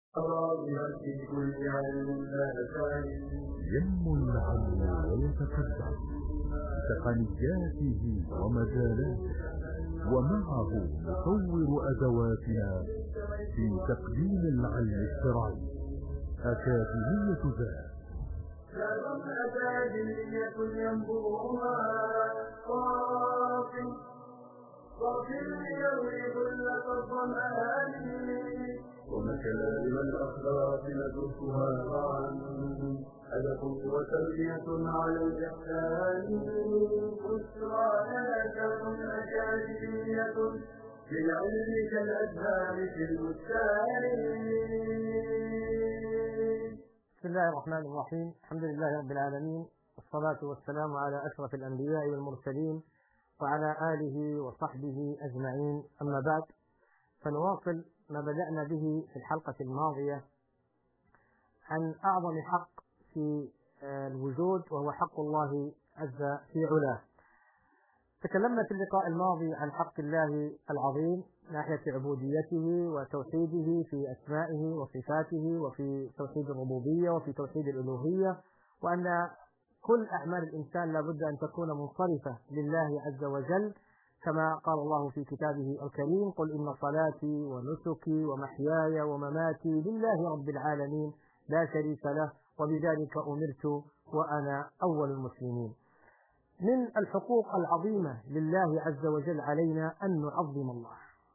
في كل علم لا ينمو العلم ويتقدم بتقنياته ومجالاته، ومعه نطور أدواتنا في تقديم العلم الشرعي. أكاديمية ذات أكاديمية ينبوها صافٍ ليروي كل الظمآن، ومكارم الأخلاق ندرسها معا، هدف وتربية على الإحسان. بشرى لنا أكاديمية للعلم كالأزهار في البستان. بسم الله الرحمن الرحيم. الحمد لله رب العالمين، والصلاة والسلام على أشرف الأنبياء والمرسلين وعلى آله وصحبه أجمعين، أما بعد، فنواصل ما بدأنا به في الحلقة الماضية عن أعظم حق في الوجود، وهو حق الله عز في علاه. تكلمنا في اللقاء الماضي عن حق الله العظيم ناحية عبوديته وتوحيده في أسمائه وصفاته، وفي توحيد الربوبية وفي توحيد الألوهية، وأن كل أعمال الإنسان لابد أن تكون منصرفة لله عز وجل، كما قال الله في كتابه الكريم: قل إن صلاتي ونسكي ومحياي ومماتي لله رب العالمين لا شريك له وبذلك أمرت وأنا أول المسلمين. من الحقوق العظيمة لله عز وجل علينا أن نعظم الله،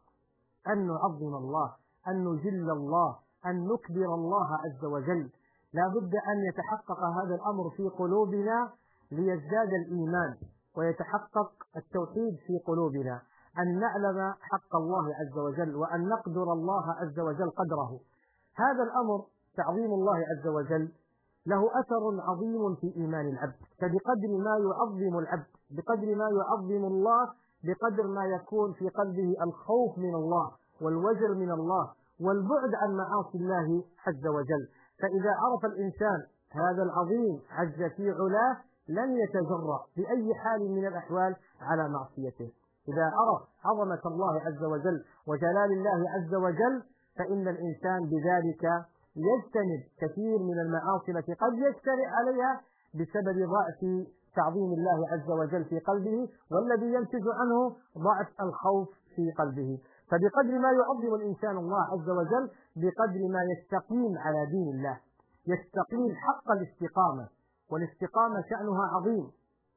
أن نجل الله، أن نكبر الله عز وجل. لا بد أن يتحقق هذا الأمر في قلوبنا ليزداد الإيمان ويتحقق التوحيد في قلوبنا، أن نعلم حق الله عز وجل وأن نقدر الله عز وجل قدره. هذا الأمر تعظيم الله عز وجل له أثر عظيم في إيمان العبد، فبقدر ما يعظم العبد، بقدر ما يعظم الله، بقدر ما يكون في قلبه الخوف من الله والوجر من الله والبعد عن معاصي الله عز وجل. فإذا عرف الإنسان هذا العظيم عز في علاه لن يتجرأ بأي حال من الأحوال على معصيته. إذا عرف عظمة الله عز وجل وجلال الله عز وجل فإن الإنسان بذلك يجتنب كثير من المعاصي التي قد يجترئ عليها بسبب ضعف تعظيم الله عز وجل في قلبه، والذي ينتج عنه ضعف الخوف في قلبه. فبقدر ما يعظم الإنسان الله عز وجل بقدر ما يستقيم على دين الله، يستقيم حق الاستقامة، والاستقامة شأنها عظيم.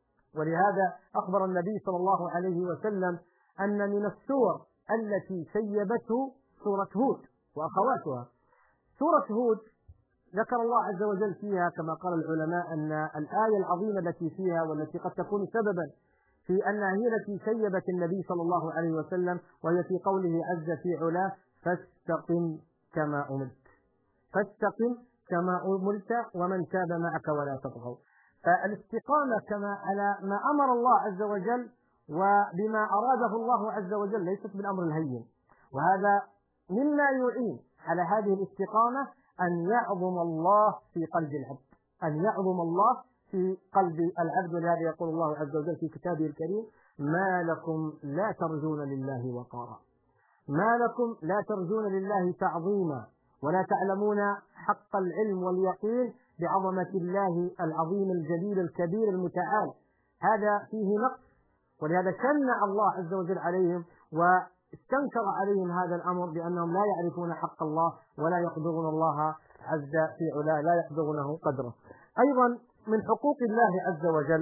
ولهذا أخبر النبي صلى الله عليه وسلم أن من السور التي شيبته سورة هود وأخواتها. سورة هود ذكر الله عز وجل فيها كما قال العلماء أن الآية العظيمة التي فيها والتي قد تكون سببا في أنها هي التي شيبت النبي صلى الله عليه وسلم، وهي في قوله عز في علاه: فاستقم كما أمرت، فاستقم كما أمرت ومن تاب معك ولا تطغوا. فالاستقامة كما على ما أمر الله عز وجل وبما أراده الله عز وجل ليست بالأمر الهين، وهذا مما يعين على هذه الاستقامة أن يعظم الله في قلب العبد، أن يعظم الله في قلب العبد. ولهذا يقول الله عز وجل في كتابه الكريم: ما لكم لا ترجون لله وقارا، ما لكم لا ترجون لله تعظيما ولا تعلمون حق العلم واليقين بعظمة الله العظيم الجليل الكبير المتعال. هذا فيه نقص، ولهذا شنع الله عز وجل عليهم واستنكر عليهم هذا الأمر بأنهم لا يعرفون حق الله ولا يقدرون الله عز في علاه، لا يقدرونه قدره. أيضا من حقوق الله عز وجل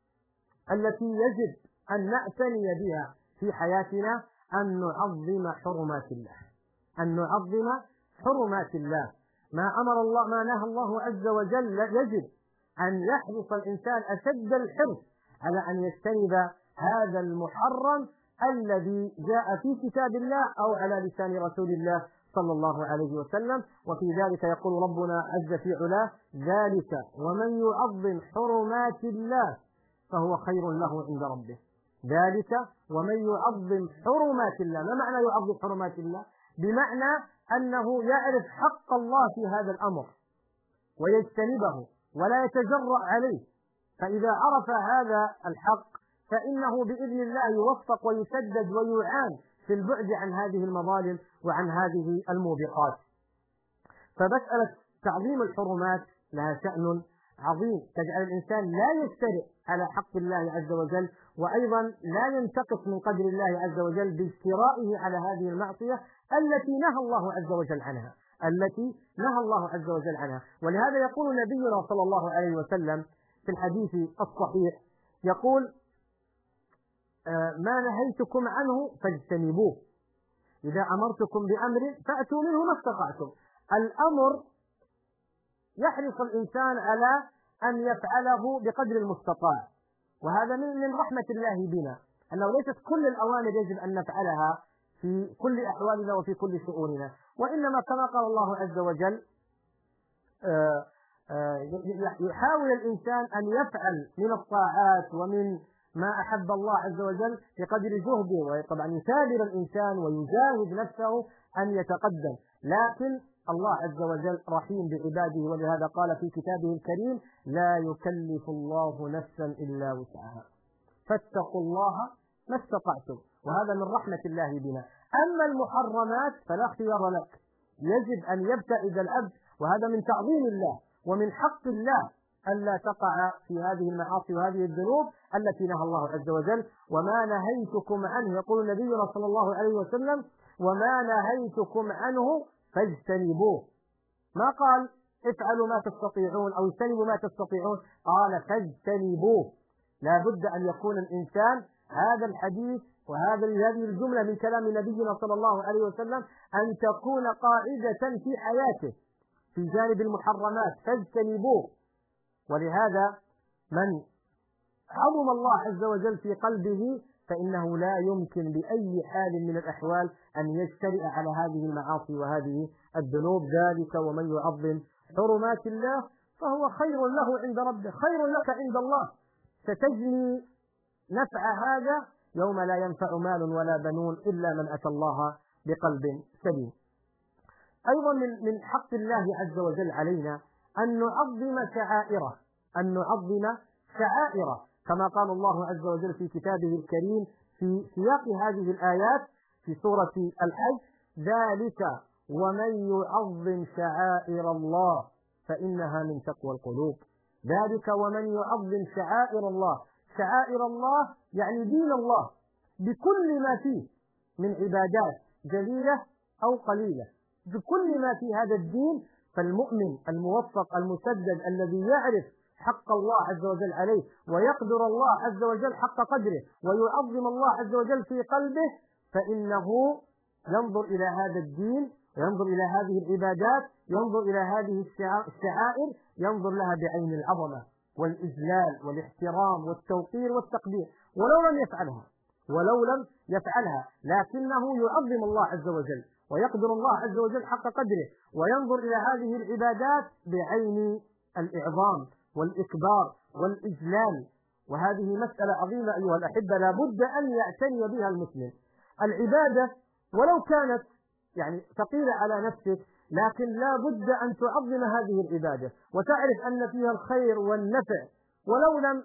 التي يجب أن نعتني بها في حياتنا أن نعظم حرمات الله، أن نعظم حرمات الله. ما أمر الله، ما نهى الله عز وجل، يجب أن يحرص الإنسان أشد الحرص على أن يجتنب هذا المحرم الذي جاء في كتاب الله أو على لسان رسول الله صلى الله عليه وسلم. وفي ذلك يقول ربنا عز في علاه: ذلك ومن يعظم حرمات الله فهو خير له عند ربه. ذلك ومن يعظم حرمات الله. ما معنى يعظم حرمات الله؟ بمعنى أنه يعرف حق الله في هذا الأمر ويجتنبه ولا يتجرأ عليه. فإذا عرف هذا الحق فإنه بإذن الله يوفق ويسدد ويعان في البعد عن هذه المظالم وعن هذه الموبقات. فمسألة تعظيم الحرمات لها شأن عظيم، تجعل الإنسان لا يجترئ على حق الله عز وجل، وأيضا لا ينتقص من قدر الله عز وجل باجترائه على هذه المعصية التي نهى الله عز وجل عنها، ولهذا يقول نبينا صلى الله عليه وسلم في الحديث الصحيح، يقول: ما نهيتكم عنه فاجتنبوه، إذا أمرتكم بأمر فأتوا منه ما استطعتم. الأمر يحرص الإنسان على أن يفعله بقدر المستطاع، وهذا من رحمة الله بنا، أنه ليست كل الأوامر يجب أن نفعلها في كل أحوالنا وفي كل شؤوننا، وإنما كما قال الله عز وجل يحاول الإنسان أن يفعل من الطاعات ومن ما أحب الله عز وجل بقدر جهده، وطبعا يثابر الإنسان ويجاهد نفسه أن يتقدم، لكن الله عز وجل رحيم بعباده، ولهذا قال في كتابه الكريم: لا يكلف الله نفسا إلا وسعها فاتقوا الله ما استطعتم، وهذا من رحمة الله بنا. أما المحرمات فلا اختيار لك، يجب أن يبتعد العبد، وهذا من تعظيم الله ومن حق الله ألا تقع في هذه المعاصي وهذه الذنوب التي نهى الله عز وجل. وما نهيتكم عنه، يقول نبينا صلى الله عليه وسلم: وما نهيتكم عنه فاجتنبوه، ما قال افعلوا ما تستطيعون أو اجتنبوا ما تستطيعون، قال فاجتنبوه. لا بد أن يكون الإنسان هذا الحديث هذه الجملة من كلام نبينا صلى الله عليه وسلم أن تكون قاعدة في حياته في جانب المحرمات، فاجتنبوه. ولهذا من عظم الله عز وجل في قلبه فإنه لا يمكن بأي حال من الأحوال أن يجترئ على هذه المعاصي وهذه الذنوب. ذلك ومن يعظم حرمات الله فهو خير له عند ربه، خير لك عند الله، ستجني نفع هذا يوم لا ينفع مال ولا بنون إلا من أتى الله بقلب سليم. أيضا من حق الله عز وجل علينا أن نعظم شعائره، كما قال الله عز وجل في كتابه الكريم في سياق هذه الآيات في سورة الحج: ذلك ومن يعظم شعائر الله فإنها من تقوى القلوب. ذلك ومن يعظم شعائر الله، شعائر الله يعني دين الله بكل ما فيه من عبادات جليلة أو قليلة، بكل ما في هذا الدين. فالمؤمن الموفق المسدد الذي يعرف حق الله عز وجل عليه ويقدر الله عز وجل حق قدره ويعظم الله عز وجل في قلبه، فإنه ينظر إلى هذا الدين، ينظر إلى هذه العبادات، ينظر إلى هذه الشعائر، ينظر لها بعين العظمة والإجلال والاحترام والتوقير والتقدير، ولو لم يفعلها لكنه يعظم الله عز وجل ويقدر الله عز وجل حق قدره، وينظر إلى هذه العبادات بعين الإعظام والإكبار والإجلال. وهذه مسألة عظيمة أيها الأحبة، لا بد أن يعتني بها المسلم. العبادة ولو كانت ثقيلة على نفسك، لكن لا بد أن تعظم هذه العبادة وتعرف أن فيها الخير والنفع ولو لم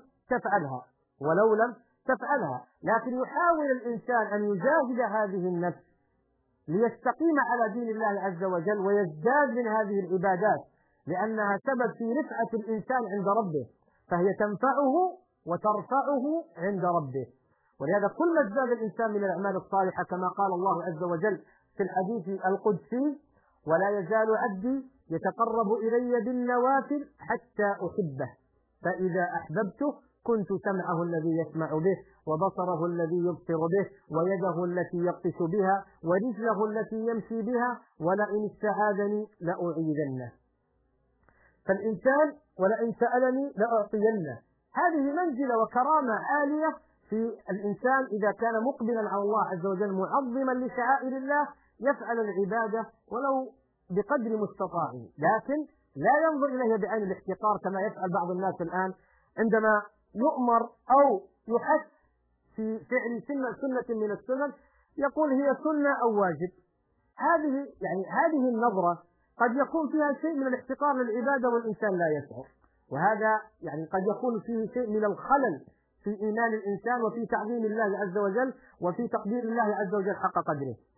تفعلها. لكن يحاول الإنسان أن يجاهد هذه النفس ليستقيم على دين الله عز وجل ويزداد من هذه العبادات، لأنها سبب في رفعة الإنسان عند ربه، فهي تنفعه وترفعه عند ربه. ولهذا كل ما ازداد الإنسان من الأعمال الصالحة كما قال الله عز وجل في الحديث القدسي: ولا يزال عبدي يتقرب إلي بالنوافل حتى أحبه، فإذا أحببته كنت سمعه الذي يسمع به وبصره الذي يبصر به ويده التي يبطش بها ورجله التي يمشي بها ولئن استعاذني لأعيذنه. فالإنسان ولئن سألني لأعطينه. هذه منزلة وكرامة عالية في الإنسان إذا كان مقبلا على الله عز وجل معظما لشعائر الله، يفعل العبادة ولو بقدر مستطاعه، لكن لا ينظر إليها بعين الاحتقار كما يفعل بعض الناس الآن عندما يؤمر أو يحث في فعل سنة من السنن يقول هي سنة أو واجب. هذه النظرة قد يكون فيها شيء من الاحتقار للعبادة والإنسان لا يشعر، وهذا قد يكون فيه شيء من الخلل في إيمان الإنسان وفي تعظيم الله عز وجل وفي تقدير الله عز وجل حق قدره.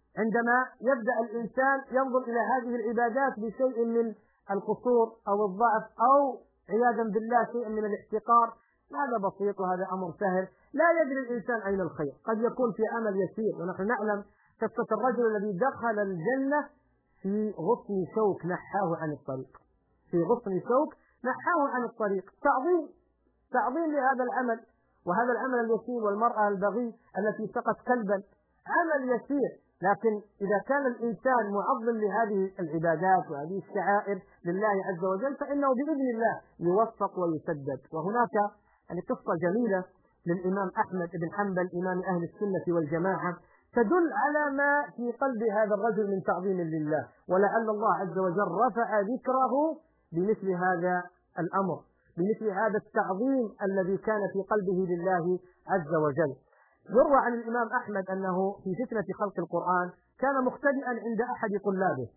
عندما يبدأ الإنسان ينظر إلى هذه العبادات بشيء من القصور أو الضعف أو عياذا بالله شيء من الاحتقار، هذا بسيط وهذا أمر سهل، لا يدري الإنسان أين الخير، قد يكون في أمل يسير. ونحن نعلم قصة الرجل الذي دخل الجنة في غصن شوك نحاه عن الطريق، في غصن شوك نحاه عن الطريق، تعظيم لهذا العمل، وهذا العمل اليسير. والمرأة البغي التي سقت كلبا عمل يسير، لكن إذا كان الإنسان معظم لهذه العبادات وهذه الشعائر لله عز وجل فإنه بإذن الله يوفق ويسدد. وهناك يعني قصة جميلة للإمام أحمد بن حنبل إمام أهل السنة والجماعة تدل على ما في قلب هذا الرجل من تعظيم لله، ولعل الله عز وجل رفع ذكره بمثل هذا الأمر، بمثل هذا التعظيم الذي كان في قلبه لله عز وجل. يروى عن الإمام أحمد أنه في فتنة خلق القرآن كان مختبئا عند أحد طلابه،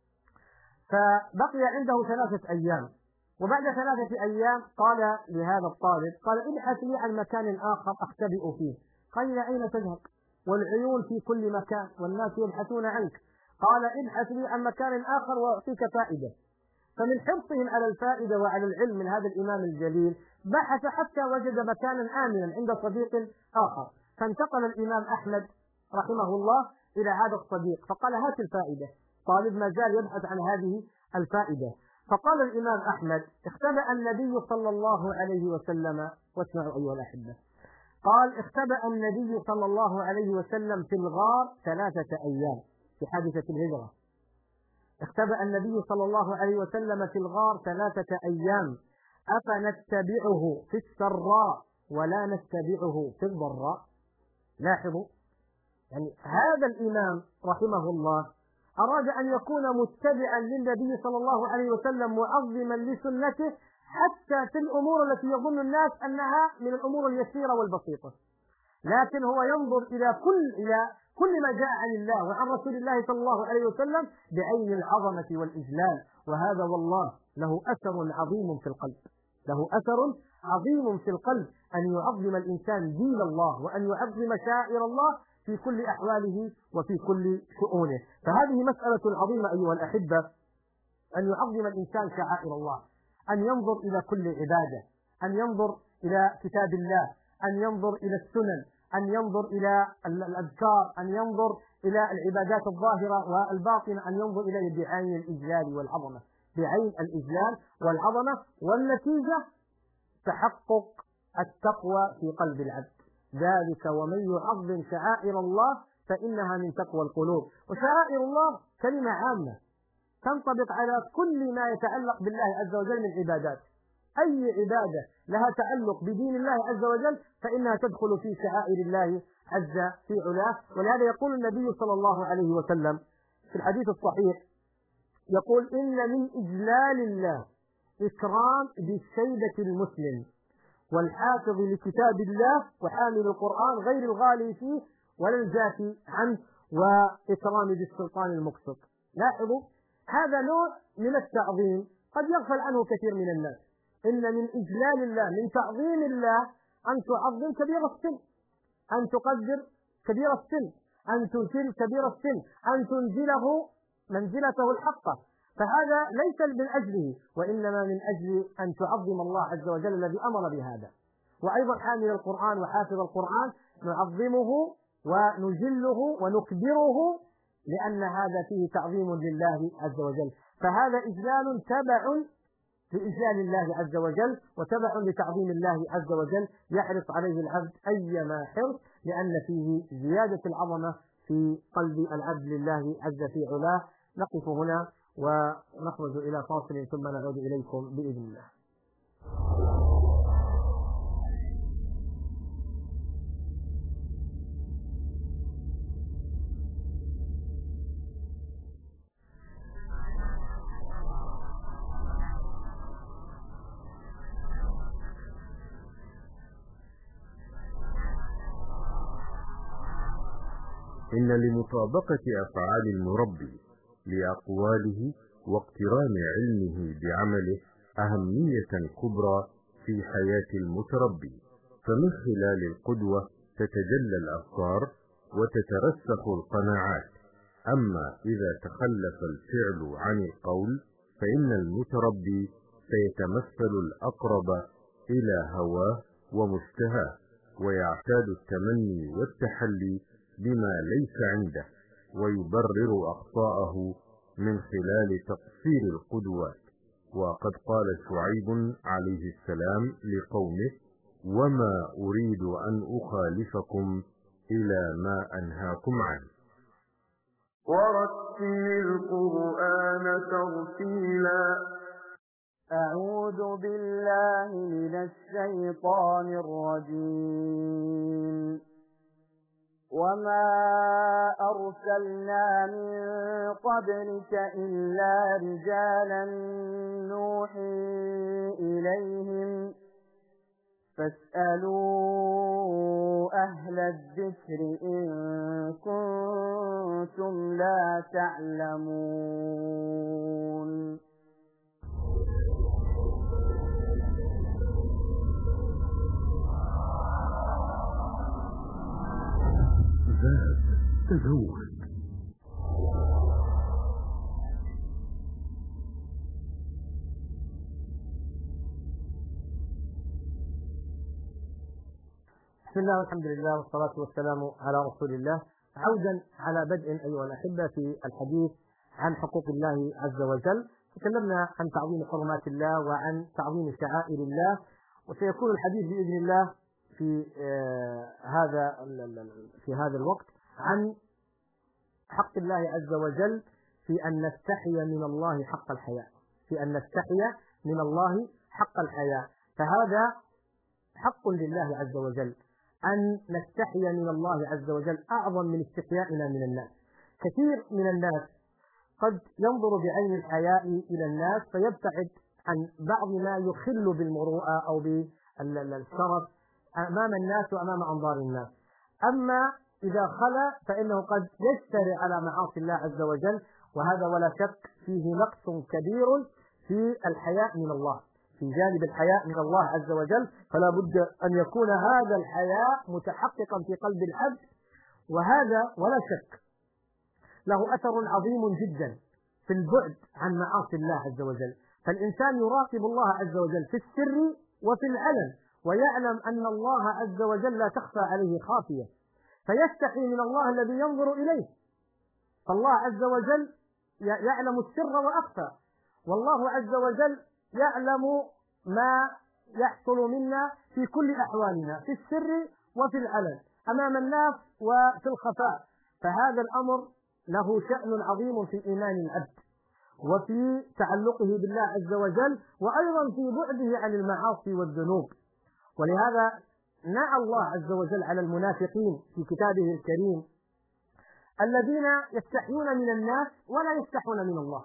فبقي عنده 3 أيام، وبعد 3 أيام قال لهذا الطالب، قال ابحث لي عن مكان آخر أختبئ فيه. قال إلى أين تذهب والعيون في كل مكان والناس يبحثون عنك؟ قال ابحث لي عن مكان آخر وأعطيك فائدة. فمن حرصهم على الفائدة وعلى العلم من هذا الإمام الجليل بحث حتى وجد مكانا آمنا عند صديق آخر، فانتقل الإمام أحمد رحمه الله إلى هذا الصديق فقال هات الفائدة. طالب ما زال يبحث عن هذه الفائدة، فقال الإمام أحمد اختبأ النبي صلى الله عليه وسلم، واسمعوا أيها الأحبة، قال اختبأ النبي صلى الله عليه وسلم في الغار 3 أيام في حادثة الهجرة، اختبأ النبي صلى الله عليه وسلم في الغار 3 أيام، أفنتبعه في السراء ولا نتبعه في الضراء؟ لاحظوا، يعني هذا الإمام رحمه الله أراد أن يكون متبعا للنبي صلى الله عليه وسلم معظما لسنته حتى في الأمور التي يظن الناس أنها من الأمور اليسيرة والبسيطة، لكن هو ينظر إلى كل ما جاء عن الله وعن رسول الله صلى الله عليه وسلم بعين العظمة والإجلال، وهذا والله له أثر عظيم في القلب، له أثر عظيم في القلب أن يعظم الإنسان دين الله وأن يعظم شائر الله في كل أحواله وفي كل شؤونه. فهذه مسألة عظيمة أيها الأحبة، أن يعظم الإنسان شعائر الله، أن ينظر إلى كل عبادة، أن ينظر إلى كتاب الله، أن ينظر إلى السنن، أن ينظر إلى الأذكار، أن ينظر إلى العبادات الظاهرة والباطنة، أن ينظر إليه بعين الإجلال والعظمة، بعين الإجلال والعظمة، والنتيجة تحقق التقوى في قلب العبد. ذلك ومن يعظم شعائر الله فإنها من تقوى القلوب. وشعائر الله كلمة عامة تنطبق على كل ما يتعلق بالله عز وجل من عبادات، أي عبادة لها تعلق بدين الله عز وجل فإنها تدخل في شعائر الله عز في علاه. ولهذا يقول النبي صلى الله عليه وسلم في الحديث الصحيح، يقول إن من إجلال الله إكرام بالشيبة المسلم والحافظ لكتاب الله وحامل القرآن غير الغالي فيه ولا الجافي عنه وإكرام بالسلطان المقسط. لاحظوا، هذا نوع من التعظيم قد يغفل عنه كثير من الناس. إن من إجلال الله، من تعظيم الله، أن تعظم كبير السن، أن تقدر كبير السن، أن تنزل كبير السن، أن تنزله منزلته الحقة. فهذا ليس من أجله، وإنما من أجل أن تعظم الله عز وجل الذي أمر بهذا. وأيضا حامل القرآن وحافظ القرآن نعظمه ونجله ونكبره لأن هذا فيه تعظيم لله عز وجل. فهذا إجلال تبع لإجلال الله عز وجل وتبع لتعظيم الله عز وجل، يحرص عليه العبد أيما حرص، لأن فيه زيادة العظمة في قلب العبد لله عز في علاه. نقف هنا ونخرج إلى فاصل ثم نعود إليكم بإذن الله. إن لمطابقة أفعال المربي لأقواله واقتران علمه بعمله أهمية كبرى في حياة المتربي، فمن خلال القدوة تتجلى الأفكار وتترسخ القناعات، أما إذا تخلف الفعل عن القول فإن المتربي سيتمثل الأقرب إلى هواه ومشتهاه، ويعتاد التمني والتحلي بما ليس عنده، ويبرر أخطاءه من خلال تقصير القدوات. وقد قال شعيب عليه السلام لقومه: وما أريد أن أخالفكم إلى ما أنهاكم عنه. ورتل القرآن ترتيلا. أعوذ بالله من الشيطان الرجيم. وما أرسلنا من قبلك إلا رجالا نوحي إليهم فاسألوا أهل الذكر إن كنتم لا تعلمون. تزود. بسم الله والحمد لله والصلاة والسلام على رسول الله. عودا على بدء أيها الأحبة في الحديث عن حقوق الله عز وجل. تكلمنا عن تعظيم حرمات الله وعن تعظيم شعائر الله، وسيكون الحديث بإذن الله في هذا الوقت عن حق الله عز وجل في أن نستحي من الله حق الحياء، فهذا حق لله عز وجل، أن نستحي من الله عز وجل أعظم من استحيائنا من الناس. كثير من الناس قد ينظر بعين الحياء إلى الناس فيبتعد عن بعض ما يخل بالمروءة أو بالشرف أمام الناس وأمام أنظار الناس. أما إذا خلا فإنه قد يجترئ على معاصي الله عز وجل، وهذا ولا شك فيه نقص كبير في الحياء من الله، في جانب الحياء من الله عز وجل. فلا بد أن يكون هذا الحياء متحققا في قلب العبد، وهذا ولا شك له أثر عظيم جدا في البعد عن معاصي الله عز وجل. فالإنسان يراقب الله عز وجل في السر وفي العلن، ويعلم أن الله عز وجل لا تخفى عليه خافية، فيستحي من الله الذي ينظر إليه. فالله عز وجل يعلم السر وأخفى، والله عز وجل يعلم ما يحصل منا في كل أحوالنا، في السر وفي العلن، أمام الناس وفي الخفاء. فهذا الأمر له شأن عظيم في إيمان العبد وفي تعلقه بالله عز وجل، وأيضا في بعده عن المعاصي والذنوب. ولهذا نعى الله عز وجل على المنافقين في كتابه الكريم الذين يستحيون من الناس ولا يستحون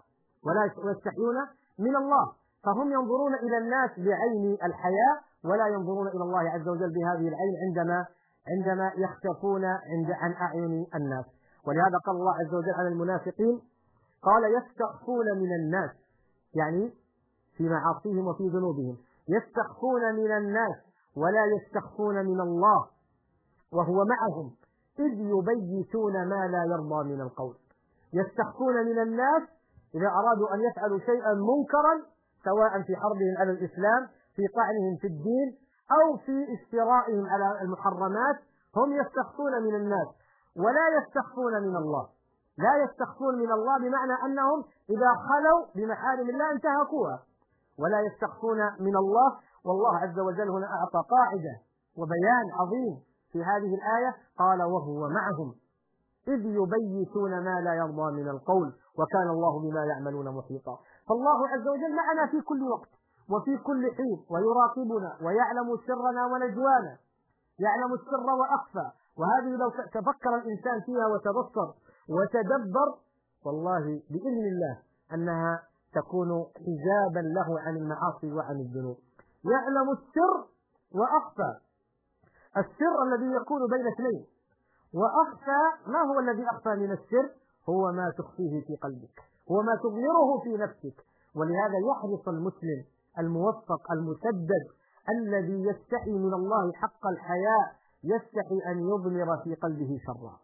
من الله، فهم ينظرون إلى الناس بعين الحياء ولا ينظرون إلى الله عز وجل بهذه العين عندما يختفون عن أعين الناس. ولهذا قال الله عز وجل عن المنافقين قال يستخفون من الناس، يعني في معاصيهم وفي ذنوبهم، يستخفون من الناس ولا يستخفون من الله وهو معهم إذ يبيتون ما لا يرضى من القول. يستخفون من الناس إذا أرادوا أن يفعلوا شيئا منكرا، سواء في حربهم على الإسلام، في طعنهم في الدين، أو في افترائهم على المحرمات، هم يستخفون من الناس ولا يستخفون من الله. لا يستخفون من الله بمعنى أنهم إذا خلوا بمحارم الله انتهكوها، ولا يستخفون من الله. والله عز وجل هنا أعطى قاعدة وبيان عظيم في هذه الآية، قال وهو معهم إذ يبيتون ما لا يرضى من القول وكان الله بما يعملون محيطا. فالله عز وجل معنا في كل وقت وفي كل حين، ويراقبنا ويعلم سرنا ونجوانا، يعلم السر وأخفى. وهذه لو تفكر الإنسان فيها وتبصر وتدبر، والله بإذن الله أنها تكون حجابا له عن المعاصي وعن الذنوب. يعلم السر وأخفى، السر الذي يكون بين اثنين، وأخفى ما هو الذي أخفى من السر؟ هو ما تخفيه في قلبك، هو ما تظهره في نفسك. ولهذا يحرص المسلم الموفق المسدد الذي يستحي من الله حق الحياء، يستحي أن يضمر في قلبه شرا،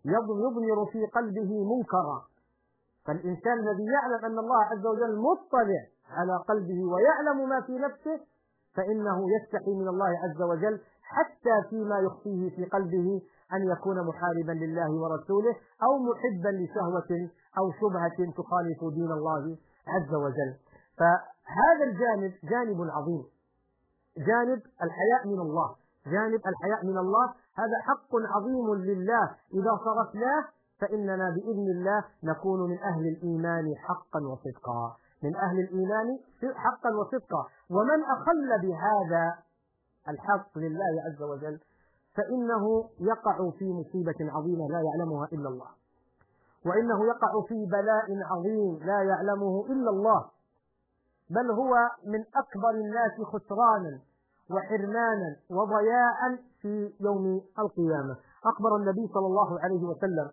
يضمر في قلبه منكرا. فالإنسان الذي يعلم أن الله عز وجل مطلع على قلبه ويعلم ما في نفسه فإنه يستحي من الله عز وجل حتى فيما يخفيه في قلبه أن يكون محاربا لله ورسوله أو محبا لشهوة أو شبهة تخالف دين الله عز وجل. فهذا الجانب جانب عظيم، جانب الحياء من الله، جانب الحياء من الله هذا حق عظيم لله إذا صرفناه فإننا بإذن الله نكون من أهل الإيمان حقا وصدقا، من أهل الإيمان حقا وصدقا. ومن أخل بهذا الحق لله عز وجل فإنه يقع في مصيبة عظيمة لا يعلمها إلا الله، وإنه يقع في بلاء عظيم لا يعلمه إلا الله، بل هو من أكبر الناس خسرانا وحرمانا وضياعا في يوم القيامة. أخبر النبي صلى الله عليه وسلم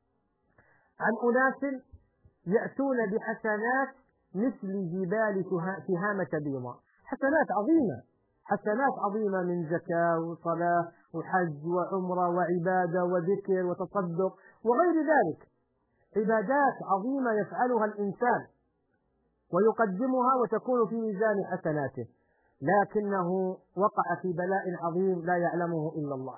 عن أناس يأتون بحسنات مثل جبال تهامة بيضاء، حسنات عظيمة، حسنات عظيمة من زكاة وصلاة وحج وعمرة وعبادة وذكر وتصدق وغير ذلك، عبادات عظيمة يفعلها الإنسان ويقدمها وتكون في ميزان حسناته، لكنه وقع في بلاء عظيم لا يعلمه إلا الله،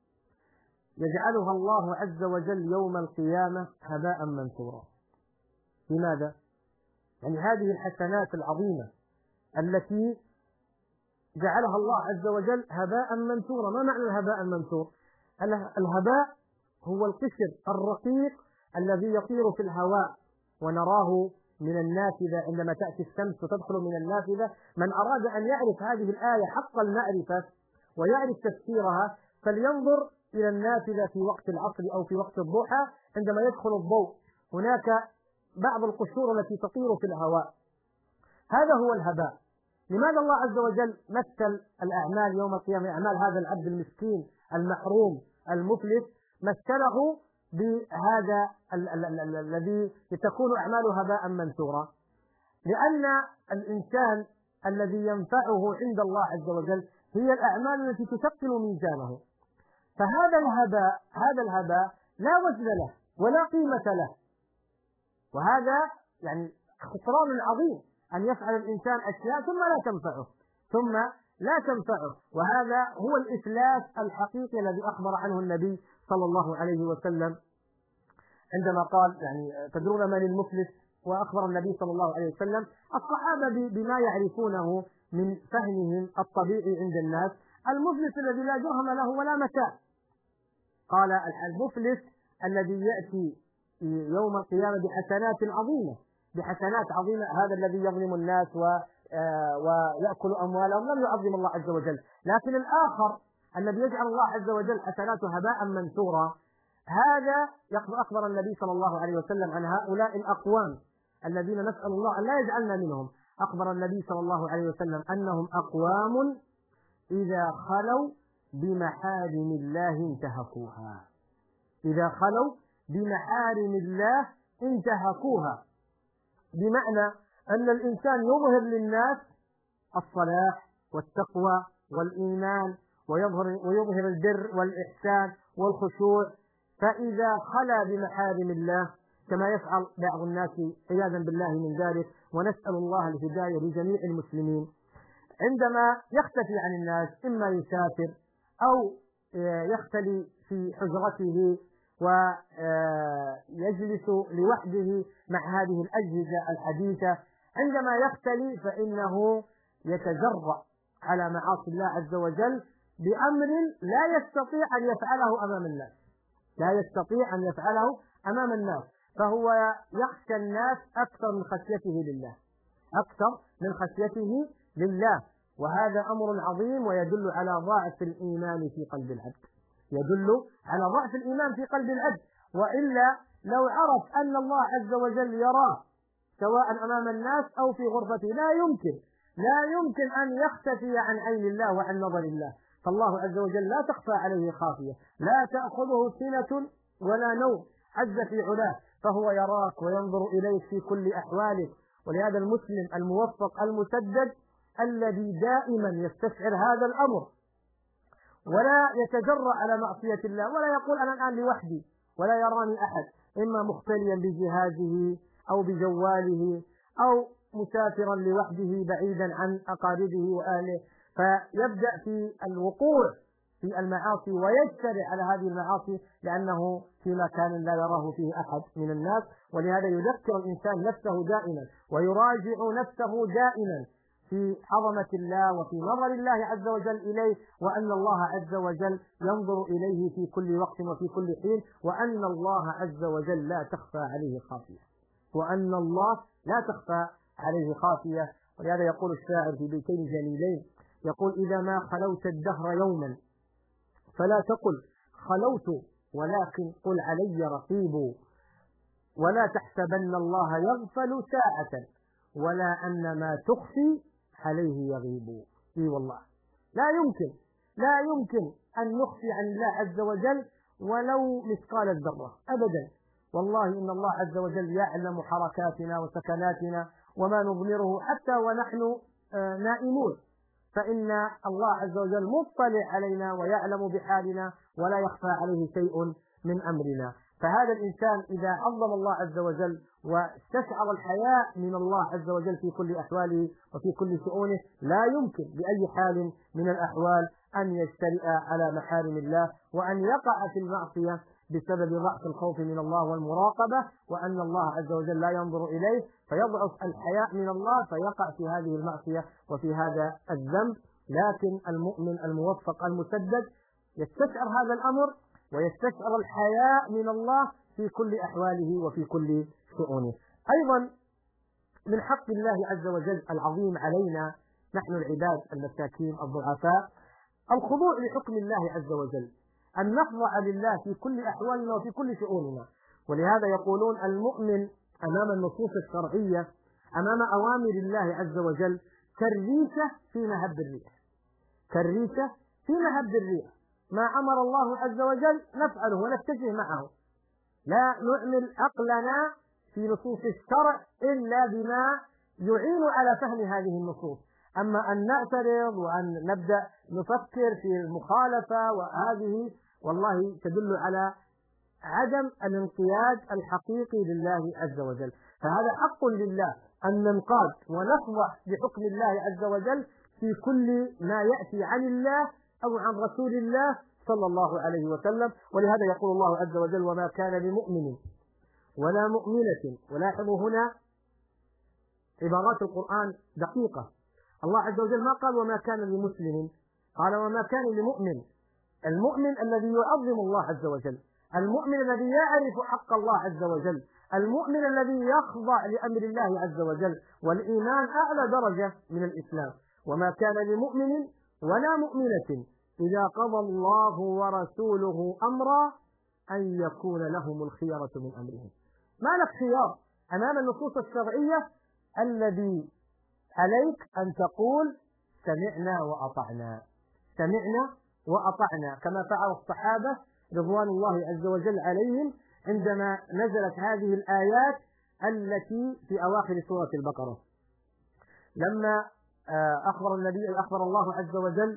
يجعلها الله عز وجل يوم القيامة هباء منثورا. لماذا؟ يعني هذه الحسنات العظيمة التي جعلها الله عز وجل هباء منثورا. ما معنى الهباء المنثور؟ الهباء هو القشر الرقيق الذي يطير في الهواء ونراه من النافذة عندما تأتي الشمس وتدخل من النافذة. من أراد أن يعرف هذه الآية حق المعرفة ويعرف تفسيرها فلينظر إلى النافذة في وقت العصر أو في وقت الضحى عندما يدخل الضوء، هناك بعض القشور التي تطير في الهواء، هذا هو الهباء. لماذا الله عز وجل مثل الأعمال يوم القيامة، أعمال هذا العبد المسكين المحروم المفلس، مثله بهذا الذي تكون أعماله هباء منثورا؟ لأن الإنسان الذي ينفعه عند الله عز وجل هي الأعمال التي تثقل ميزانه، فهذا الهباء، هذا الهباء لا وزن له ولا قيمة له، وهذا يعني خسران عظيم أن يفعل الإنسان أشياء ثم لا تنفعه، وهذا هو الإفلاس الحقيقي الذي أخبر عنه النبي صلى الله عليه وسلم عندما قال يعني تدرون من المفلس؟ وأخبر النبي صلى الله عليه وسلم الصحابة بما يعرفونه من فهمهم الطبيعي عند الناس، المفلس الذي لا درهم له ولا متاع. قال المفلس الذي يأتي يوم القيامة بحسنات عظيمة، هذا الذي يظلم الناس ويأكل أموالهم لم يعظم الله عز وجل. لكن الآخر الذي يجعل الله عز وجل حسناته هباء منثورا، هذا أخبر النبي صلى الله عليه وسلم عن هؤلاء الأقوام الذين نسأل الله أن لا يجعلنا منهم. أخبر النبي صلى الله عليه وسلم أنهم أقوام إذا خلوا بمحارم الله انتهكوها، إذا خلوا بمحارم الله انتهكوها، بمعنى أن الإنسان يظهر للناس الصلاح والتقوى والإيمان ويظهر البر والإحسان والخشوع، فإذا خلا بمحارم الله كما يفعل بعض الناس عياذا بالله من ذلك، ونسأل الله الهداية لجميع المسلمين، عندما يختفي عن الناس إما يسافر أو يختلي في حجرته ويجلس لوحده مع هذه الأجهزة الحديثة، عندما يختلي فإنه يتجرأ على معاصي الله عز وجل بأمر لا يستطيع أن يفعله أمام الناس، لا يستطيع أن يفعله أمام الناس، فهو يخشى الناس أكثر من خشيته لله، أكثر من خشيته لله، وهذا أمر عظيم ويدل على ضعف الإيمان في قلب العبد، يدل على ضعف الإيمان في قلب العبد. وإلا لو عرف أن الله عز وجل يراه سواء أمام الناس أو في غرفته لا يمكن أن يختفي عن عين الله وعن نظر الله، فالله عز وجل لا تخفى عليه خافية، لا تأخذه سنة ولا نوم عز في علاه، فهو يراك وينظر إليك في كل أحوالك. ولهذا المسلم الموفق المسدد الذي دائما يستشعر هذا الأمر ولا يتجرأ على معصية الله، ولا يقول أنا الآن لوحدي ولا يراني أحد، إما مختليا بجهازه أو بجواله أو مسافرا لوحده بعيدا عن أقاربه وأهله، فيبدأ في الوقوع في المعاصي ويجترئ على هذه المعاصي لأنه في مكان لا يراه فيه أحد من الناس. ولهذا يذكر الإنسان نفسه دائما ويراجع نفسه دائما في عظمة الله وفي نظر الله عز وجل إليه، وأن الله عز وجل ينظر إليه في كل وقت وفي كل حين، وأن الله عز وجل لا تخفى عليه خافية، وأن الله لا تخفى عليه خافية. ولهذا يقول الشاعر في بيتين جميلين، يقول: إذا ما خلوت الدهر يوما فلا تقل خلوت، ولكن قل علي رقيب، ولا تحسبن الله يغفل ساعة، ولا أن ما تخفي عليه يغيب. إي والله لا يمكن أن نخفي عن الله عز وجل ولو مثقال الذرة أبدا. والله إن الله عز وجل يعلم حركاتنا وسكناتنا وما نضمره حتى ونحن نائمون، فإن الله عز وجل مطلع علينا ويعلم بحالنا ولا يخفى عليه شيء من أمرنا. فهذا الإنسان إذا عظم الله عز وجل واستشعر الحياء من الله عز وجل في كل أحواله وفي كل شؤونه، لا يمكن بأي حال من الأحوال أن يجترئ على محارم الله وأن يقع في المعصية بسبب ضعف الخوف من الله والمراقبة، وأن الله عز وجل لا ينظر إليه فيضعف الحياء من الله فيقع في هذه المعصية وفي هذا الذنب. لكن المؤمن الموفق المسدد يستشعر هذا الأمر ويستشعر الحياء من الله في كل أحواله وفي كل شؤونه. أيضا من حق الله عز وجل العظيم علينا نحن العباد المساكين الضعفاء الخضوع لحكم الله عز وجل، أن نخضع لله في كل أحوالنا وفي كل شؤوننا. ولهذا يقولون المؤمن أمام النصوص الشرعية أمام أوامر الله عز وجل كالريشة في مهب الريح، كالريشة في مهب الريح، ما أمر الله عز وجل نفعله ونتجه معه، لا نعمل عقلنا في نصوص الشرع إلا بما يعين على فهم هذه النصوص. أما أن نعترض وأن نبدأ نفكر في المخالفة وهذه والله تدل على عدم الانقياد الحقيقي لله عز وجل. فهذا حق لله أن ننقاد ونخضع لحكم الله عز وجل في كل ما يأتي عن الله أو عن رسول الله صلى الله عليه وسلم. ولهذا يقول الله عز وجل: وما كان لمؤمن ولا مؤمنة. ولاحظوا هنا عبارات القرآن دقيقة. الله عز وجل ما قال وما كان لمسلم، قال وما كان لمؤمن. المؤمن الذي يعظم الله عز وجل، المؤمن الذي يعرف حق الله عز وجل، المؤمن الذي يخضع لأمر الله عز وجل، والإيمان أعلى درجة من الإسلام. وما كان لمؤمن ولا مؤمنة إذا قضى الله ورسوله أمرا أن يكون لهم الخيرة من أمرهم. ما لك خيار أمام النصوص الشرعية، الذي عليك أن تقول سمعنا وأطعنا، سمعنا وأطعنا، كما فعل الصحابة رضوان الله عز وجل عليهم عندما نزلت هذه الآيات التي في أواخر سورة البقرة، لما أخبر الله عز وجل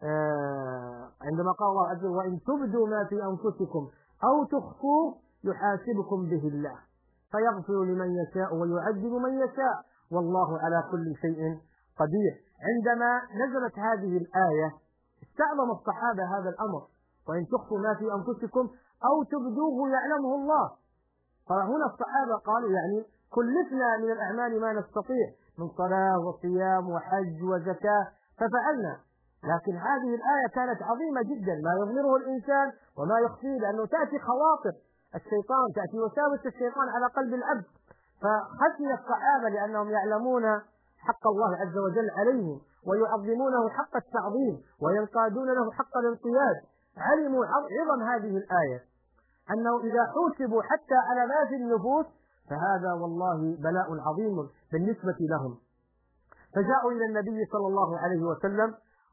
عندما قال الله عز وجل: وإن تبدوا ما في أنفسكم أو تخفوه يحاسبكم به الله فيغفر لمن يشاء ويعذب من يشاء والله على كل شيء قدير. عندما نزلت هذه الآية استعظم الصحابة هذا الأمر: وإن تخفوا ما في أنفسكم أو تبدوه يعلمه الله. فهنا الصحابة قالوا يعني كلفنا من الأعمال ما نستطيع من صلاة وصيام وحج وزكاة ففعلنا. لكن هذه الآية كانت عظيمة جدا، ما يضمره الإنسان وما يخفيه، لأنه تأتي خواطر الشيطان، تأتي وساوس الشيطان على قلب العبد. فخشي الصحابة لأنهم يعلمون حق الله عز وجل عليهم ويعظمونه حق التعظيم وينقادون له حق الانقياد، علموا عظم هذه الآية، أنه إذا حوسبوا حتى على ما في النفوس فهذا والله بلاء عظيم بالنسبة لهم. فجاءوا إلى النبي صلى الله عليه وسلم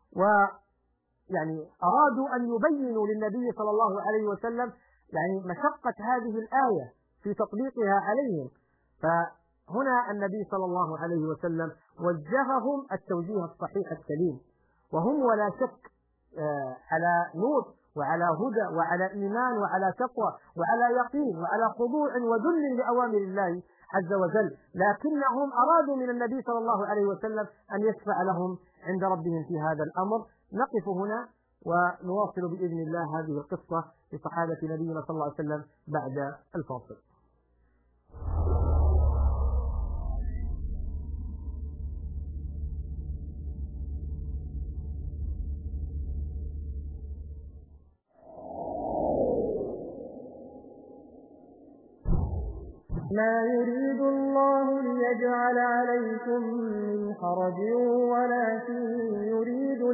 ويعني أرادوا أن يبينوا للنبي صلى الله عليه وسلم يعني مشقة هذه الآية في تطبيقها عليهم. فهنا النبي صلى الله عليه وسلم وجههم التوجيه الصحيح السليم، وهم ولا شك على نور وعلى هدى وعلى إيمان وعلى تقوى وعلى يقين وعلى خضوع وذل لأوامر الله عز وجل، لكنهم أرادوا من النبي صلى الله عليه وسلم أن يشفع لهم عند ربهم في هذا الأمر. نقف هنا ونواصل بإذن الله هذه القصة لصحابة نبينا صلى الله عليه وسلم بعد الفاصل. ما يريد الله ليجعل عليكم من حرج ولكن يريد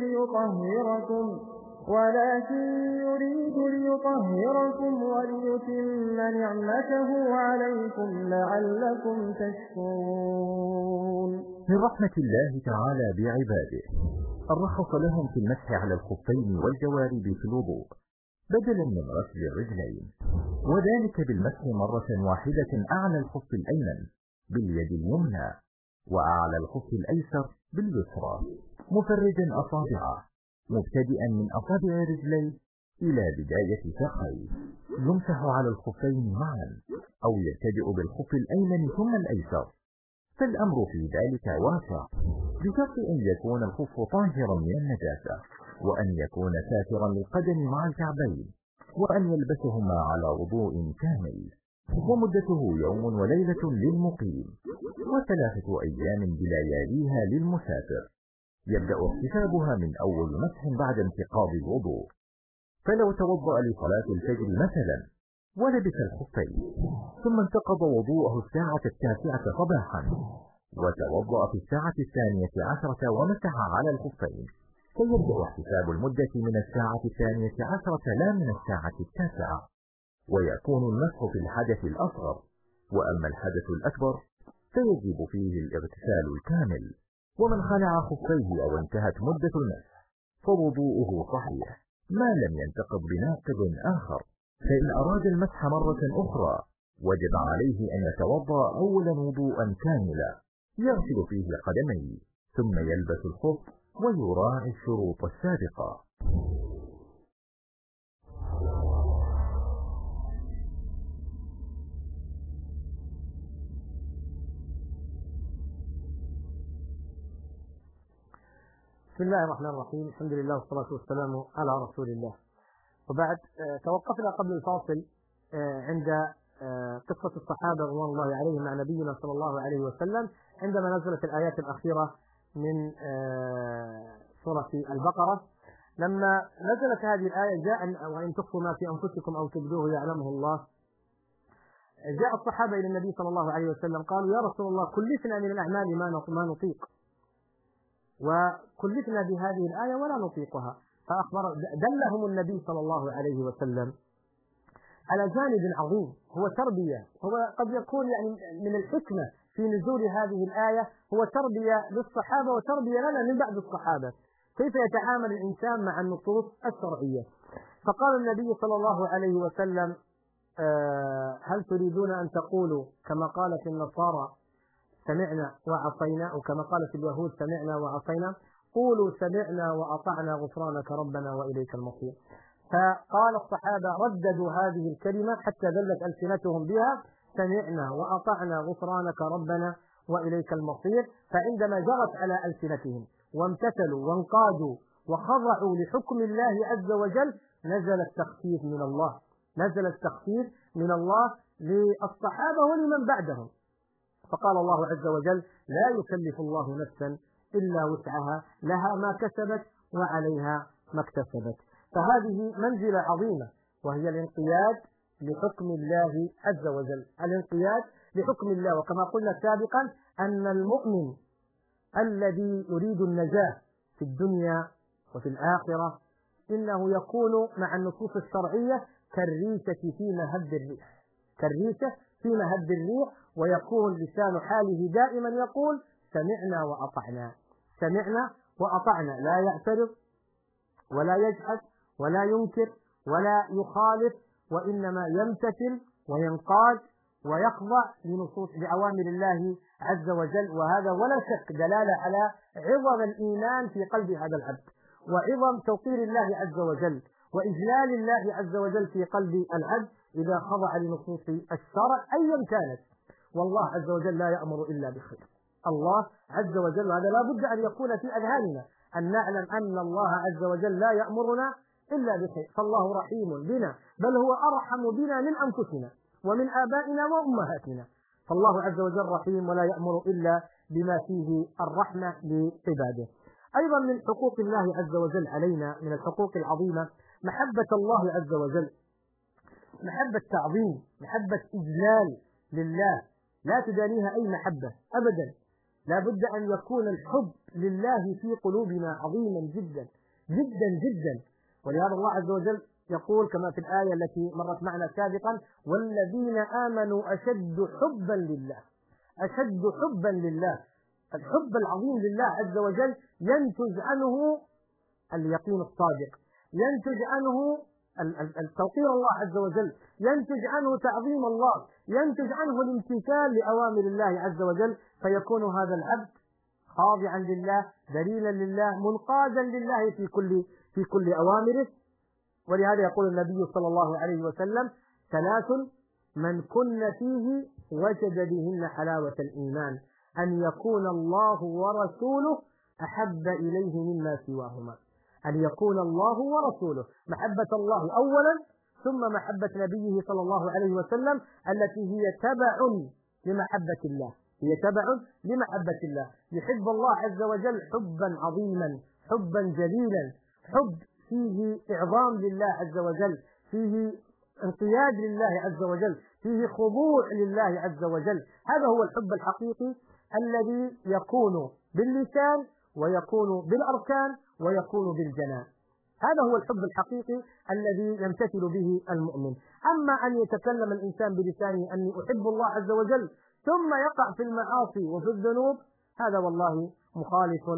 ليطهركم وليتم نعمته عليكم لعلكم تشكرون. من رحمة الله تعالى بعباده الرخص لهم في المسح على الخفين والجوارب في الوضوء بدلا من غسل الرجلين، وذلك بالمسح مرة واحدة أعلى الخف الأيمن باليد اليمنى وأعلى الخف الأيسر باليسرى، مفرجا أصابعه مبتدئا من أصابع الرجلين إلى بداية ساقيه، يمسح على الخفين معا أو يبتدئ بالخف الأيمن ثم الأيسر، فالأمر في ذلك واسع، بشرط أن يكون الخف طاهرا من النجاسة، وأن يكون ساترا للقدم مع الكعبين، وأن يلبسهما على وضوء كامل، ومدته يوم وليلة للمقيم، و3 أيام بلياليها للمسافر، يبدأ احتسابها من أول مسح بعد انتقاض الوضوء. فلو توضأ لصلاة الفجر مثلا ولبس الخفين ثم انتقض وضوءه الساعة 9 صباحا وتوضأ في الساعة 12 ومسح على الخفين، فيبدأ احتساب المدة من الساعة 12 لا من الساعة 9، ويكون المسح في الحدث الأصغر، وأما الحدث الأكبر فيجب فيه الاغتسال الكامل. ومن خلع خفيه أو انتهت مدة المسح فوضوءه صحيح ما لم ينتقض بناقض آخر، فإن أراد المسح مرة أخرى وجب عليه أن يتوضأ أولا وضوءا كاملا يغسل فيه قدميه ثم يلبس الخف ويراعي الشروط السابقة. بسم الله الرحمن الرحيم، الحمد لله والصلاة والسلام على رسول الله. وبعد توقفنا قبل الفاصل عند قصة الصحابة رضوان الله عليهم مع نبينا صلى الله عليه وسلم عندما نزلت الآيات الأخيرة من سورة البقرة. لما نزلت هذه الآية جاء وإن تخفوا ما في أنفسكم أو تبدوه يعلمه الله، جاء الصحابة إلى النبي صلى الله عليه وسلم قالوا يا رسول الله كلفنا من الأعمال ما نطيق، وكلفنا بهذه الآية ولا نطيقها. دلهم النبي صلى الله عليه وسلم على جانب عظيم هو تربية، هو قد يكون يعني من الحكمة في نزول هذه الآية، هو تربية للصحابة وتربية لنا من بعد الصحابة، كيف يتعامل الإنسان مع النصوص الشرعية. فقال النبي صلى الله عليه وسلم هل تريدون أن تقولوا كما قالت النصارى سمعنا وعصينا، وكما قالت اليهود سمعنا وعصينا، قولوا سمعنا وأطعنا غفرانك ربنا وإليك المصير. فقال الصحابة رددوا هذه الكلمة حتى ذلت ألسنتهم بها، سمعنا وأطعنا غفرانك ربنا وإليك المصير. فعندما جرت على ألسنتهم وامتثلوا وانقادوا وخضعوا لحكم الله عز وجل نزل التخفيف من الله، نزل التخفيف من الله للصحابة ولمن بعدهم. فقال الله عز وجل لا يكلف الله نفسا إلا وسعها لها ما كسبت وعليها ما اكتسبت. فهذه منزلة عظيمة وهي الانقياد لحكم الله عز وجل، الانقياد لحكم الله. وكما قلنا سابقا أن المؤمن الذي يريد النجاة في الدنيا وفي الآخرة إنه يكون مع النصوص الشرعية كالريشة في مهب الريح، كالريشة في مهب الريح، ويكون لسان حاله دائما يقول سمعنا وأطعنا، سمعنا وأطعنا، لا يعترض ولا يجحد ولا ينكر ولا يخالف، وإنما يمتثل وينقاد ويخضع لنصوص لأوامر الله عز وجل. وهذا ولا شك دلالة على عظم الإيمان في قلب هذا العبد وعظم توقير الله عز وجل وإجلال الله عز وجل في قلب العبد إذا خضع لنصوص الشرع أيا كانت. والله عز وجل لا يأمر إلا بخير. الله عز وجل، هذا لا بد أن يكون في أذهاننا، أن نعلم أن الله عز وجل لا يأمرنا إلا بخير. فالله رحيم بنا، بل هو أرحم بنا من أنفسنا ومن آبائنا وأمهاتنا. فالله عز وجل رحيم ولا يأمر إلا بما فيه الرحمة لعباده. أيضا من حقوق الله عز وجل علينا، من الحقوق العظيمة، محبة الله عز وجل، محبة تعظيم، محبة إجلال لله لا تدانيها أي محبة أبدا. لا بد أن يكون الحب لله في قلوبنا عظيما جدا جدا جدا. ولهذا الله عز وجل يقول كما في الآية التي مرت معنا سابقا: والذين آمنوا أشد حبا لله. أشد حبا لله. الحب العظيم لله عز وجل ينتج عنه اليقين الصادق، ينتج عنه التوقير الله عز وجل، ينتج عنه تعظيم الله، ينتج عنه الامتثال لأوامر الله عز وجل، فيكون هذا العبد خاضعا لله، ذليلا لله، منقادا لله في كل أوامره. ولهذا يقول النبي صلى الله عليه وسلم: ثلاث من كن فيه وجد بهن حلاوة الإيمان: أن يكون الله ورسوله أحب إليه مما سواهما. أن يكون الله ورسوله، محبة الله أولا، ثم محبة نبيه صلى الله عليه وسلم التي هي تبع لمحبة الله، هي تبع لمحبة الله. يحب الله عز وجل حبا عظيما، حبا جليلا، حب فيه إعظام لله عز وجل، فيه انقياد لله عز وجل، فيه خضوع لله عز وجل. هذا هو الحب الحقيقي الذي يكون باللسان ويكون بالأركان ويكون بالجنان. هذا هو الحب الحقيقي الذي يمتثل به المؤمن. أما أن يتكلم الإنسان بلسانه أني أحب الله عز وجل ثم يقع في المعاصي وفي الذنوب، هذا والله مخالف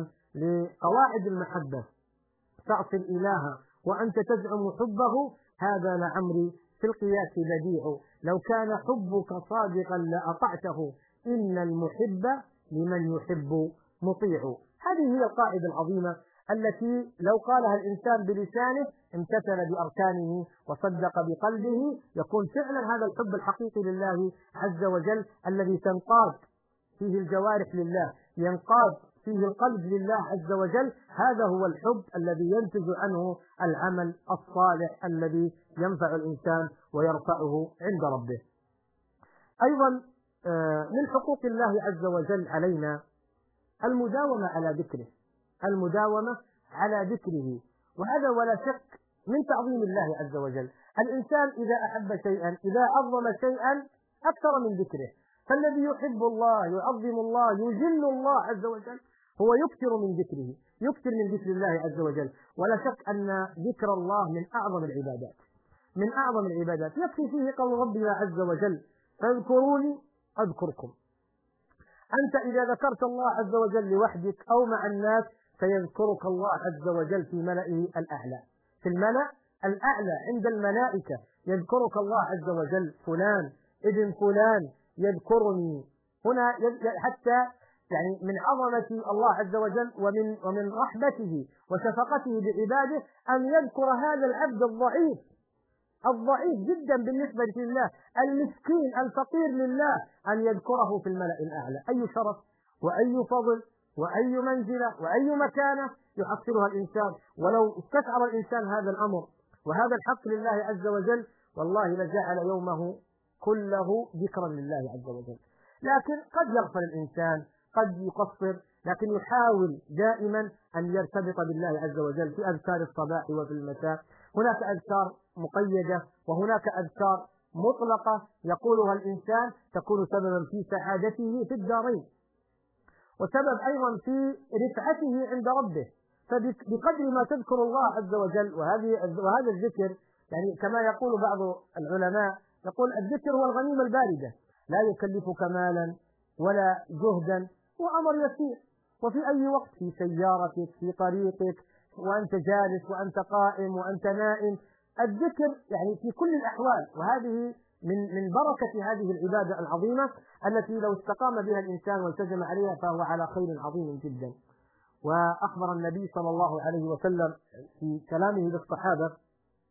لقواعد المحبة. تعصي الإله وأنت تزعم حبه، هذا لعمري في القياس بديع. لو كان حبك صادقا لأطعته، إن المحب لمن يحب مطيع. هذه هي القاعدة العظيمة التي لو قالها الإنسان بلسانه امتثل بأركانه وصدق بقلبه، يكون فعلا هذا الحب الحقيقي لله عز وجل الذي تنقاد فيه الجوارح لله، ينقاد فيه القلب لله عز وجل. هذا هو الحب الذي ينتج عنه العمل الصالح الذي ينفع الإنسان ويرفعه عند ربه. أيضا من حقوق الله عز وجل علينا المداومة على ذكره، المداومة على ذكره، وهذا ولا شك من تعظيم الله عز وجل. الإنسان إذا أحب شيئا، إذا عظم شيئا، أكثر من ذكره. فالذي يحب الله، يعظم الله، يجل الله عز وجل، هو يكثر من ذكره، يكثر من ذكر الله عز وجل. ولا شك أن ذكر الله من أعظم العبادات، من أعظم العبادات. يكفي فيه قول ربنا عز وجل: فاذكروني أذكركم. أنت إذا ذكرت الله عز وجل لوحدك أو مع الناس فيذكرك الله عز وجل في ملئه الأعلى، في الملأ الأعلى عند الملائكة يذكرك الله عز وجل: فلان ابن فلان يذكرني. هنا حتى يعني من عظمة الله عز وجل ومن رحمته وشفقته بعباده أن يذكر هذا العبد الضعيف جدا بالنسبة لله، المسكين الفقير لله، أن يذكره في الملأ الأعلى. أي شرف وأي فضل وأي منزلة وأي مكانة يحصلها الإنسان. ولو استشعر الإنسان هذا الأمر وهذا الحق لله عز وجل، والله لجعل يومه كله ذكرا لله عز وجل. لكن قد يغفل الإنسان، قد يقصر، لكن يحاول دائما أن يرتبط بالله عز وجل في أذكار الصباح وفي المساء. هناك أذكار مقيدة وهناك أذكار مطلقة يقولها الإنسان تكون سببا في سعادته في الدارين، وسبب أيضا في رفعته عند ربه. فبقدر ما تذكر الله عز وجل وهذا الذكر، يعني كما يقول بعض العلماء، يقول الذكر هو الغنيمة الباردة، لا يكلفك مالا ولا جهدا، وأمر يسير، وفي أي وقت، في سيارتك، في طريقك، وأنت جالس وأنت قائم وأنت نائم، الذكر يعني في كل الأحوال. وهذه من بركة هذه العبادة العظيمة التي لو استقام بها الإنسان والتزم عليها فهو على خير عظيم جدا. وأخبر النبي صلى الله عليه وسلم في كلامه للصحابة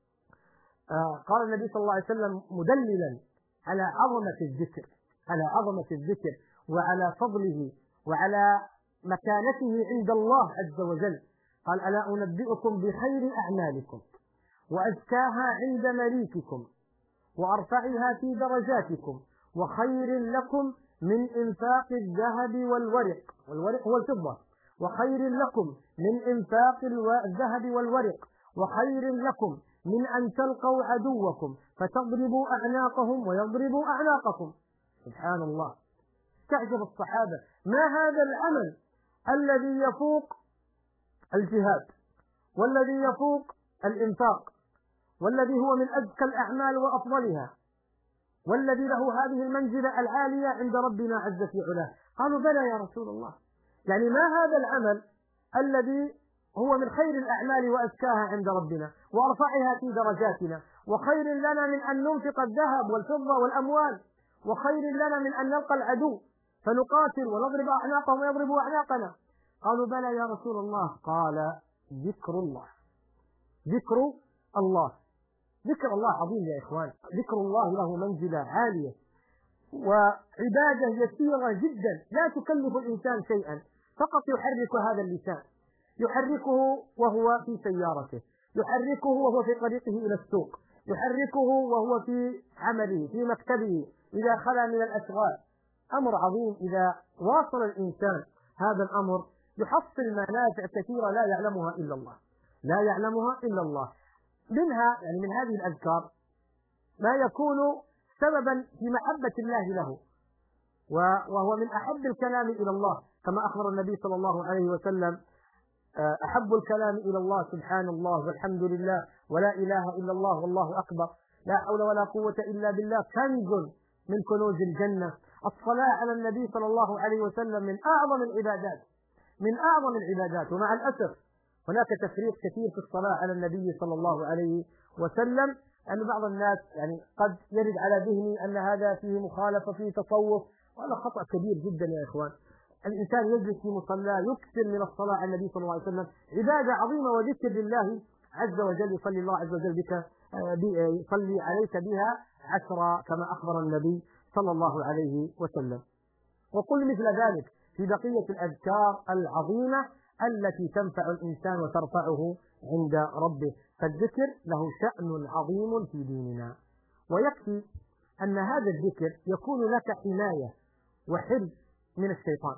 قال النبي صلى الله عليه وسلم مدللا على عظمة الذكر وعلى فضله وعلى مكانته عند الله عز وجل، قال ألا أنبئكم بخير أعمالكم وأزكاها عند مليككم وأرفعها في درجاتكم وخير لكم من إنفاق الذهب والورق هو الفضة، وخير لكم من إنفاق الذهب والورق، وخير لكم من أن تلقوا عدوكم فتضربوا أعناقهم ويضربوا أعناقكم. سبحان الله، تعجب الصحابة، ما هذا العمل الذي يفوق الجهاد والذي يفوق الإنفاق والذي هو من أزكى الأعمال وأفضلها والذي له هذه المنزلة العالية عند ربنا عز في علاه؟ قالوا بلى يا رسول الله، يعني ما هذا العمل الذي هو من خير الأعمال وأزكاها عند ربنا وأرفعها في درجاتنا، وخير لنا من أن ننفق الذهب والفضة والأموال، وخير لنا من أن نلقى العدو فنقاتل ونضرب أعناقهم ويضربوا أعناقنا؟ قالوا بلى يا رسول الله. قال ذكر الله. ذكر الله عظيم يا إخوان، ذكر الله له منزلة عالية وعبادة يسيرة جدا لا تكلف الإنسان شيئا، فقط يحرك هذا اللسان، يحركه وهو في سيارته، يحركه وهو في طريقه إلى السوق، يحركه وهو في عمله في مكتبه إذا خلا من الأشغال. أمر عظيم إذا واصل الإنسان هذا الأمر يحصل منافع كثيرة لا يعلمها إلا الله. منها يعني من هذه الأذكار ما يكون سببا في محبة الله له، وهو من أحب الكلام إلى الله، كما أخبر النبي صلى الله عليه وسلم أحب الكلام إلى الله سبحان الله والحمد لله ولا إله إلا الله والله أكبر لا حول ولا قوة إلا بالله كنز من كنوز الجنة. الصلاة على النبي صلى الله عليه وسلم من أعظم العبادات، ومع الأسف هناك تفريط كثير في الصلاة على النبي صلى الله عليه وسلم، أن بعض الناس يعني قد يرد على ذهني أن هذا فيه مخالفة فيه تصوف، وهذا خطأ كبير جدا يا إخوان. الإنسان يجلس في مصلاه يكثر من الصلاة على النبي صلى الله عليه وسلم، عبادة عظيمة وذكر لله عز وجل، يصلي الله عز وجل بك يصلي عليك بها 10 كما أخبر النبي صلى الله عليه وسلم. وقل مثل ذلك في بقية الأذكار العظيمة التي تنفع الإنسان وترفعه عند ربه، فالذكر له شأن عظيم في ديننا، ويكفي أن هذا الذكر يكون لك حماية وحرز من الشيطان.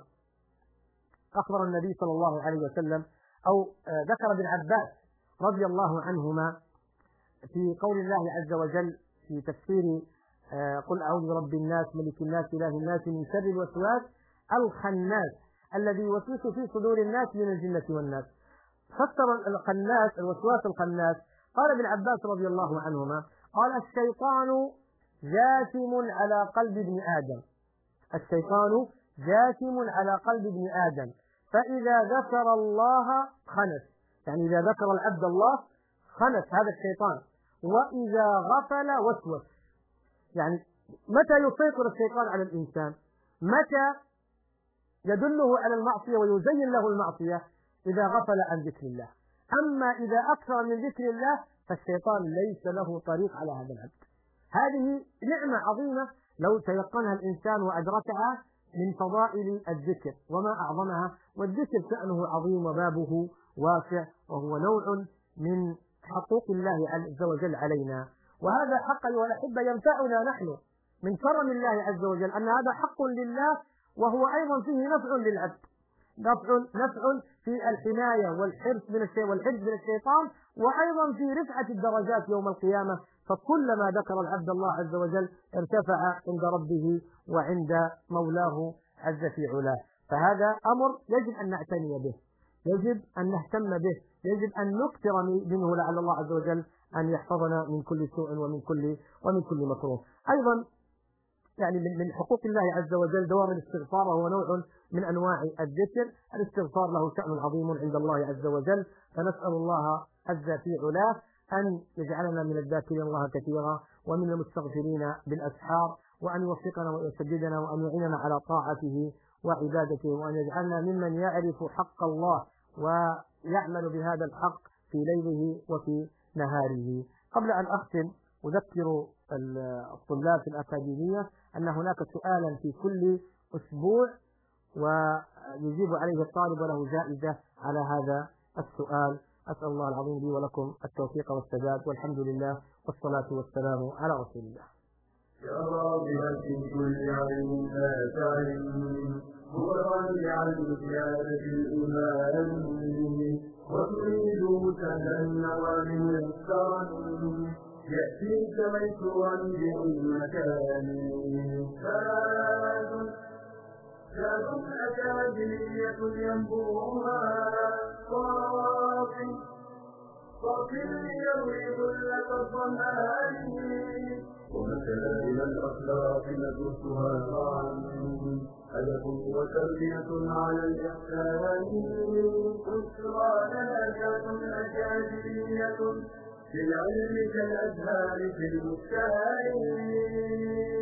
أخبر النبي صلى الله عليه وسلم أو ذكر ابن عباس رضي الله عنهما في قول الله عز وجل في تفسير قل أعوذ برب الناس ملك الناس إله الناس من شر الوسواس الخناس الذي يوسوس في صدور الناس من الجنة والناس. فسر الخناس الوسواس الخناس، قال ابن عباس رضي الله عنهما قال الشيطان جاثم على قلب ابن آدم فإذا ذكر الله خنس، يعني إذا ذكر العبد الله خنس هذا الشيطان، وإذا غفل وسوس. يعني متى يسيطر الشيطان على الإنسان؟ متى يدله على المعصية ويزين له المعصية؟ إذا غفل عن ذكر الله. أما إذا أكثر من ذكر الله فالشيطان ليس له طريق على هذا العبد. هذه نعمة عظيمة لو تيقنها الإنسان وأدركها من فضائل الذكر وما أعظمها، والذكر شأنه عظيم وبابه واسع، وهو نوع من حقوق الله عز وجل علينا، وهذا حق أيها الأحبة ينفعنا نحن من كرم الله عز وجل أن هذا حق لله، وهو أيضا فيه نفع للعبد، نفع في الحماية والحرص من الشيطان، وأيضا في رفعة الدرجات يوم القيامة. فكلما ذكر العبد الله عز وجل ارتفع عند ربه وعند مولاه عز في علاه. فهذا أمر يجب أن نعتني به، يجب أن نهتم به، يجب أن نكثر منه لعل الله عز وجل أن يحفظنا من كل سوء ومن كل مكروه. أيضا يعني من حقوق الله عز وجل دوام الاستغفار، وهو نوع من أنواع الذكر. الاستغفار له شأن عظيم عند الله عز وجل، فنسأل الله عز في علاه أن يجعلنا من الذاكرين الله كثيرا ومن المستغفرين بالأسحار، وأن يوفقنا ويسددنا وأن يعيننا على طاعته وعبادته، وأن يجعلنا ممن يعرف حق الله ويعمل بهذا الحق في ليله وفي نهاره. قبل أن أختم أذكر الطلاب في الأكاديمية أن هناك سؤالا في كل أسبوع ويجيب عليه الطالب وله جائزة على هذا السؤال. أسأل الله العظيم لي ولكم التوفيق والسداد، والحمد لله والصلاة والسلام على رسول الله. يا راغبا في كل علم لا تعلم متطلعا لزيادة الإيمان وتريد سهلا النوال يسرا يأتيك ميسورا بالمكان زاد أكاديمية ينبوها صافي ليروي ظلة الظمآن ومكارم الأخلاق ندرسها معا هدف وتربية على الإحسان بشرى لنا أكاديمية في العلم كالأزهار في المكان.